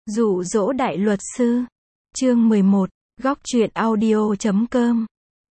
Dụ dỗ đại luật sư. Chương 11. Góc truyện audio.com.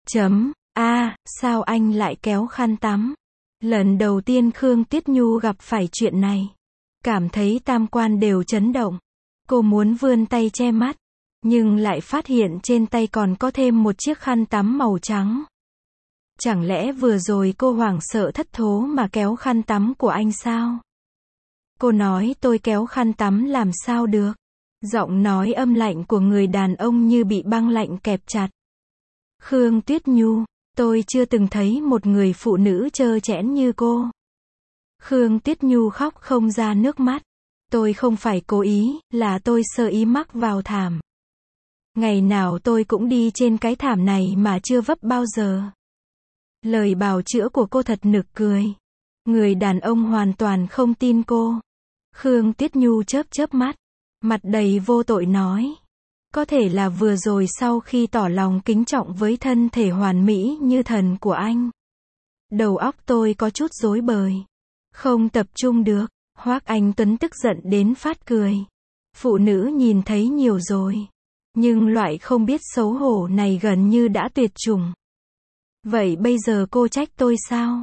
Sao anh lại kéo khăn tắm? Lần đầu tiên Khương Tuyết Nhu gặp phải chuyện này, cảm thấy tam quan đều chấn động. Cô muốn vươn tay che mắt, nhưng lại phát hiện trên tay còn có thêm một chiếc khăn tắm màu trắng. Chẳng lẽ vừa rồi cô hoảng sợ thất thố mà kéo khăn tắm của anh sao? Cô nói tôi kéo khăn tắm làm sao được? Giọng nói âm lạnh của người đàn ông như bị băng lạnh kẹp chặt. Khương Tuyết Nhu, tôi chưa từng thấy một người phụ nữ trơ trẽn như cô. Khương Tuyết Nhu khóc không ra nước mắt. Tôi không phải cố ý, là tôi sơ ý mắc vào thảm. Ngày nào tôi cũng đi trên cái thảm này mà chưa vấp bao giờ. Lời bào chữa của cô thật nực cười. Người đàn ông hoàn toàn không tin cô. Khương Tuyết Nhu chớp chớp mắt, mặt đầy vô tội nói. Có thể là vừa rồi sau khi tỏ lòng kính trọng với thân thể hoàn mỹ như thần của anh, đầu óc tôi có chút rối bời, không tập trung được. Hoắc Anh Tuấn tức giận đến phát cười. Phụ nữ nhìn thấy nhiều rồi, nhưng loại không biết xấu hổ này gần như đã tuyệt chủng. Vậy bây giờ cô trách tôi sao?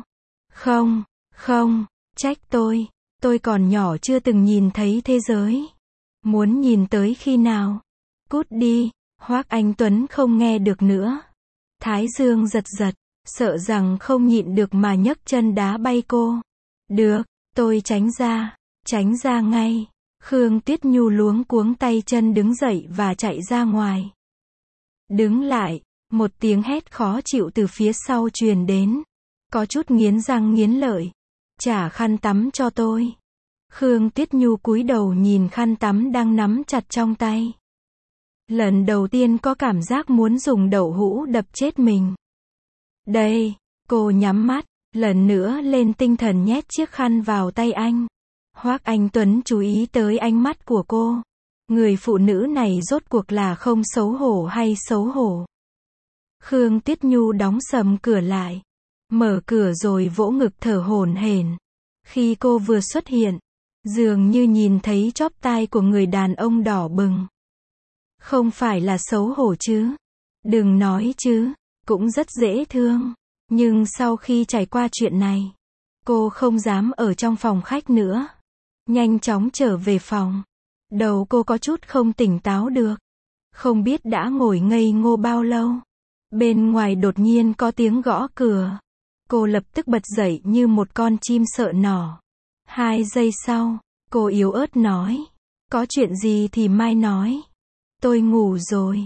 Không, trách tôi. Tôi còn nhỏ chưa từng nhìn thấy thế giới. Muốn nhìn tới khi nào? Cút đi. Hoắc Anh Tuấn không nghe được nữa. Thái dương giật giật, sợ rằng không nhịn được mà nhấc chân đá bay cô. Được, tôi tránh ra ngay. Khương Tuyết Nhu luống cuống tay chân đứng dậy và chạy ra ngoài. Đứng lại, một tiếng hét khó chịu từ phía sau truyền đến. Có chút nghiến răng nghiến lợi. Trả khăn tắm cho tôi. Khương Tuyết Nhu cúi đầu nhìn khăn tắm đang nắm chặt trong tay. Lần đầu tiên có cảm giác muốn dùng đậu hũ đập chết mình. Đây, cô nhắm mắt, lần nữa lên tinh thần nhét chiếc khăn vào tay anh. Hoắc Anh Tuấn chú ý tới ánh mắt của cô. Người phụ nữ này rốt cuộc là không xấu hổ hay xấu hổ? Khương Tuyết Nhu đóng sầm cửa lại, mở cửa rồi vỗ ngực thở hổn hển. Khi cô vừa xuất hiện, dường như nhìn thấy chóp tai của người đàn ông đỏ bừng. Không phải là xấu hổ chứ? Đừng nói chứ, cũng rất dễ thương. Nhưng sau khi trải qua chuyện này, cô không dám ở trong phòng khách nữa. Nhanh chóng trở về phòng. Đầu cô có chút không tỉnh táo được. Không biết đã ngồi ngây ngô bao lâu. Bên ngoài đột nhiên có tiếng gõ cửa. Cô lập tức bật dậy như một con chim sợ nỏ. 2 giây sau, cô yếu ớt nói. Có chuyện gì thì mai nói. Tôi ngủ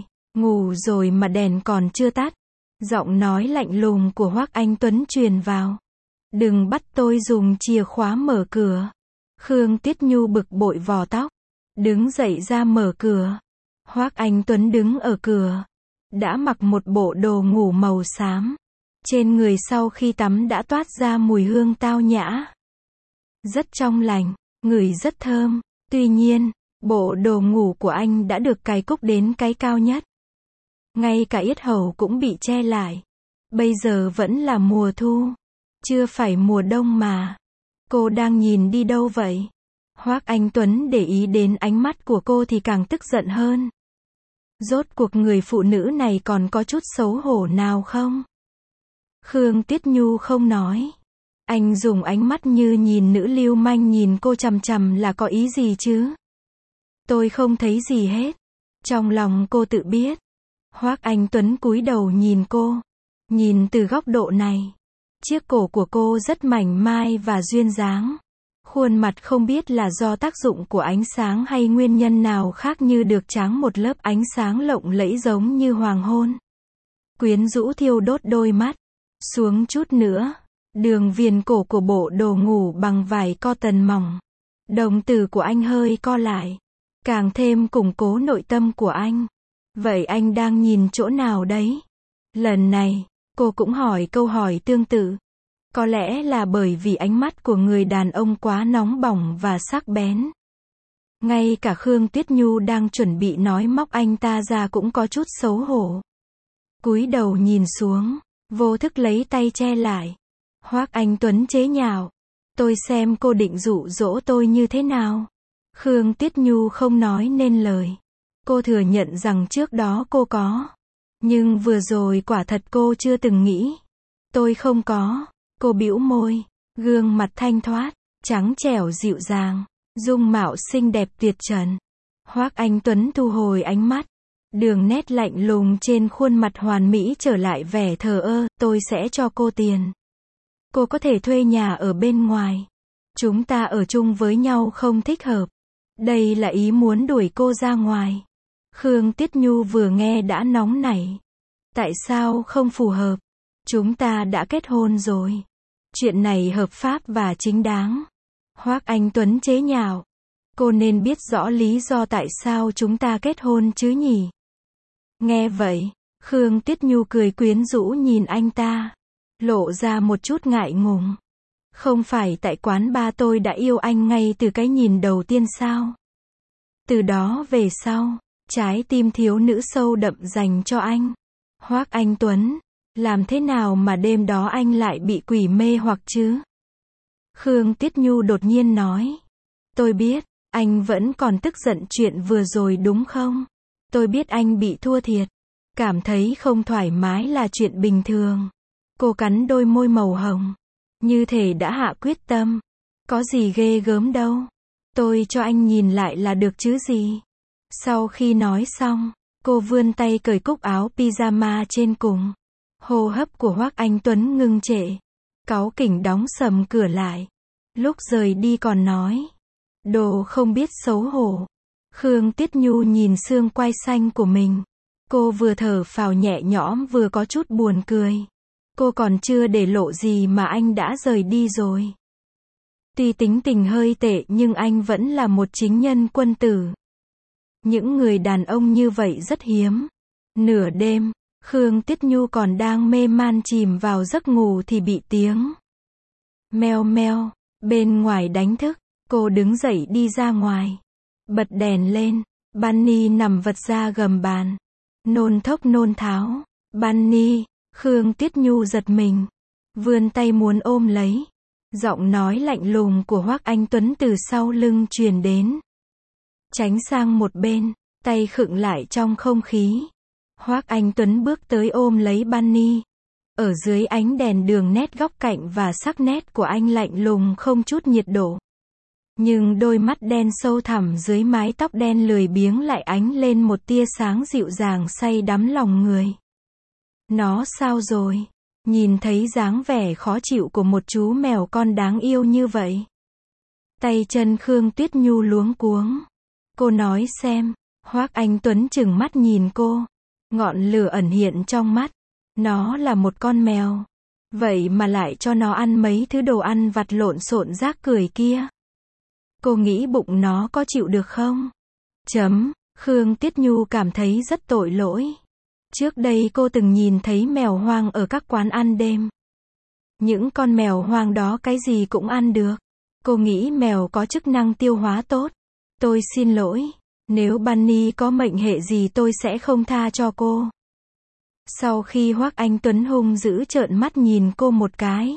rồi mà đèn còn chưa tắt. Giọng nói lạnh lùng của Hoắc Anh Tuấn truyền vào. Đừng bắt tôi dùng chìa khóa mở cửa. Khương Tuyết Nhu bực bội vò tóc, đứng dậy ra mở cửa. Hoắc Anh Tuấn đứng ở cửa, đã mặc một bộ đồ ngủ màu xám. Trên người sau khi tắm đã toát ra mùi hương tao nhã. Rất trong lành, ngửi rất thơm. Tuy nhiên, bộ đồ ngủ của anh đã được cài cúc đến cái cao nhất. Ngay cả yết hầu cũng bị che lại. Bây giờ vẫn là mùa thu, chưa phải mùa đông mà. Cô đang nhìn đi đâu vậy? Hoắc Anh Tuấn để ý đến ánh mắt của cô thì càng tức giận hơn. Rốt cuộc người phụ nữ này còn có chút xấu hổ nào không? Khương Tuyết Nhu không nói. Anh dùng ánh mắt như nhìn nữ lưu manh nhìn cô chằm chằm là có ý gì chứ? Tôi không thấy gì hết. Trong lòng cô tự biết. Hoắc Anh Tuấn cúi đầu nhìn cô. Nhìn từ góc độ này, chiếc cổ của cô rất mảnh mai và duyên dáng. Khuôn mặt không biết là do tác dụng của ánh sáng hay nguyên nhân nào khác như được tráng một lớp ánh sáng lộng lẫy giống như hoàng hôn. Quyến rũ thiêu đốt đôi mắt. Xuống chút nữa, đường viền cổ của bộ đồ ngủ bằng vải cotton mỏng. Đồng tử của anh hơi co lại, càng thêm củng cố nội tâm của anh. Vậy anh đang nhìn chỗ nào đấy? Lần này, cô cũng hỏi câu hỏi tương tự. Có lẽ là bởi vì ánh mắt của người đàn ông quá nóng bỏng và sắc bén. Ngay cả Khương Tuyết Nhu đang chuẩn bị nói móc anh ta ra cũng có chút xấu hổ. Cúi đầu nhìn xuống, vô thức lấy tay che lại. Hoắc Anh Tuấn chế nhạo. Tôi xem cô định dụ dỗ tôi như thế nào? Khương Tiết Nhu không nói nên lời. Cô thừa nhận rằng trước đó cô có. Nhưng vừa rồi quả thật cô chưa từng nghĩ. Tôi không có. Cô bĩu môi. Gương mặt thanh thoát, trắng trẻo dịu dàng. Dung mạo xinh đẹp tuyệt trần. Hoắc Anh Tuấn thu hồi ánh mắt. Đường nét lạnh lùng trên khuôn mặt hoàn mỹ trở lại vẻ thờ ơ. Tôi sẽ cho cô tiền. Cô có thể thuê nhà ở bên ngoài. Chúng ta ở chung với nhau không thích hợp. Đây là ý muốn đuổi cô ra ngoài. Khương Tiết Nhu vừa nghe đã nóng nảy. Tại sao không phù hợp? Chúng ta đã kết hôn rồi. Chuyện này hợp pháp và chính đáng. Hoắc Anh Tuấn chế nhạo. Cô nên biết rõ lý do tại sao chúng ta kết hôn chứ nhỉ? Nghe vậy, Khương Tiết Nhu cười quyến rũ nhìn anh ta. Lộ ra một chút ngại ngùng. Không phải tại quán bar tôi đã yêu anh ngay từ cái nhìn đầu tiên sao? Từ đó về sau, trái tim thiếu nữ sâu đậm dành cho anh. Hoắc Anh Tuấn, làm thế nào mà đêm đó anh lại bị quỷ mê hoặc chứ? Khương Tiết Nhu đột nhiên nói. Tôi biết, anh vẫn còn tức giận chuyện vừa rồi đúng không? Tôi biết anh bị thua thiệt. Cảm thấy không thoải mái là chuyện bình thường. Cô cắn đôi môi màu hồng. Như thể đã hạ quyết tâm. Có gì ghê gớm đâu. Tôi cho anh nhìn lại là được chứ gì. Sau khi nói xong, cô vươn tay cởi cúc áo pyjama trên cùng. Hô hấp của Hoắc Anh Tuấn ngưng trệ. Cáu kỉnh đóng sầm cửa lại. Lúc rời đi còn nói. Đồ không biết xấu hổ. Khương Tiết Nhu nhìn xương quai xanh của mình. Cô vừa thở phào nhẹ nhõm vừa có chút buồn cười. Cô còn chưa để lộ gì mà anh đã rời đi rồi. Tuy tính tình hơi tệ nhưng anh vẫn là một chính nhân quân tử. Những người đàn ông như vậy rất hiếm. Nửa đêm, Khương Tiết Nhu còn đang mê man chìm vào giấc ngủ thì bị tiếng meo meo bên ngoài đánh thức. Cô đứng dậy đi ra ngoài. Bật đèn lên. Bunny nằm vật ra gầm bàn. Nôn thốc nôn tháo. Bunny. Khương Tiết Nhu giật mình. Vươn tay muốn ôm lấy. Giọng nói lạnh lùng của Hoắc Anh Tuấn từ sau lưng truyền đến. Tránh sang một bên. Tay khựng lại trong không khí. Hoắc Anh Tuấn bước tới ôm lấy Bunny. Ở dưới ánh đèn đường nét góc cạnh và sắc nét của anh lạnh lùng không chút nhiệt độ. Nhưng đôi mắt đen sâu thẳm dưới mái tóc đen lười biếng lại ánh lên một tia sáng dịu dàng say đắm lòng người. Nó sao rồi? Nhìn thấy dáng vẻ khó chịu của một chú mèo con đáng yêu như vậy. Tay chân Khương Tiết Nhu luống cuống. Cô nói xem. Hoắc Anh Tuấn chừng mắt nhìn cô. Ngọn lửa ẩn hiện trong mắt. Nó là một con mèo. Vậy mà lại cho nó ăn mấy thứ đồ ăn vặt lộn xộn rác rưởi kia. Cô nghĩ bụng nó có chịu được không? Khương Tiết Nhu cảm thấy rất tội lỗi. Trước đây cô từng nhìn thấy mèo hoang ở các quán ăn đêm. Những con mèo hoang đó cái gì cũng ăn được. Cô nghĩ mèo có chức năng tiêu hóa tốt. Tôi xin lỗi. Nếu Bunny có mệnh hệ gì tôi sẽ không tha cho cô. Sau khi Hoắc Anh Tuấn hung dữ trợn mắt nhìn cô một cái.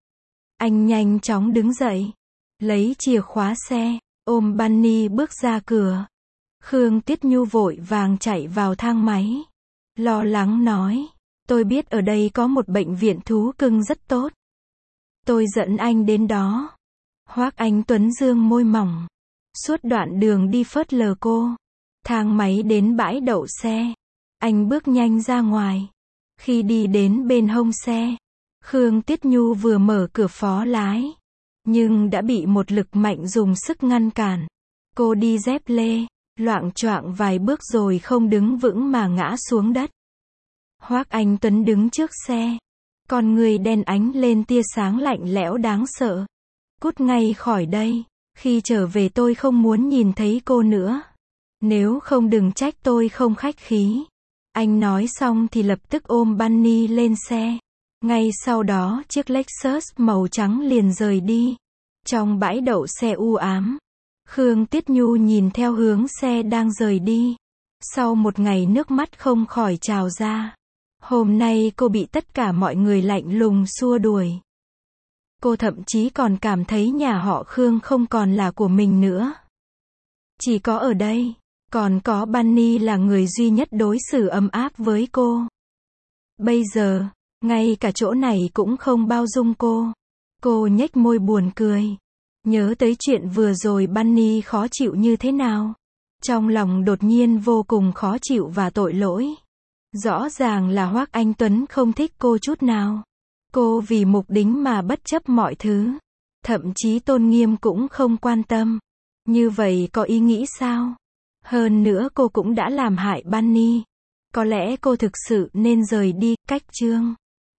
Anh nhanh chóng đứng dậy. Lấy chìa khóa xe. Ôm Bunny bước ra cửa. Khương Tiết Nhu vội vàng chạy vào thang máy. Lo lắng nói. Tôi biết ở đây có một bệnh viện thú cưng rất tốt. Tôi dẫn anh đến đó. Hoắc Anh Tuấn dương môi mỏng. Suốt đoạn đường đi phớt lờ cô. Thang máy đến bãi đậu xe. Anh bước nhanh ra ngoài. Khi đi đến bên hông xe, Khương Tiết Nhu vừa mở cửa phó lái. Nhưng đã bị một lực mạnh dùng sức ngăn cản. Cô đi dép lê, loạng choạng vài bước rồi không đứng vững mà ngã xuống đất. Hoắc Anh Tuấn đứng trước xe. Con người đen ánh lên tia sáng lạnh lẽo đáng sợ. Cút ngay khỏi đây. Khi trở về tôi không muốn nhìn thấy cô nữa. Nếu không đừng trách tôi không khách khí. Anh nói xong thì lập tức ôm Bunny lên xe. Ngay sau đó chiếc Lexus màu trắng liền rời đi. Trong bãi đậu xe u ám, Khương Tiết Nhu nhìn theo hướng xe đang rời đi. Sau một ngày nước mắt không khỏi trào ra. Hôm nay cô bị tất cả mọi người lạnh lùng xua đuổi. Cô thậm chí còn cảm thấy nhà họ Khương không còn là của mình nữa. Chỉ có ở đây, còn có Bunny là người duy nhất đối xử ấm áp với cô. Bây giờ, ngay cả chỗ này cũng không bao dung cô. Cô nhếch môi buồn cười. Nhớ tới chuyện vừa rồi Bunny khó chịu như thế nào. Trong lòng đột nhiên vô cùng khó chịu và tội lỗi. Rõ ràng là Hoắc Anh Tuấn không thích cô chút nào. Cô vì mục đính mà bất chấp mọi thứ. Thậm chí tôn nghiêm cũng không quan tâm. Như vậy có ý nghĩ sao? Hơn nữa cô cũng đã làm hại Bunny. Có lẽ cô thực sự nên rời đi, cách Trương.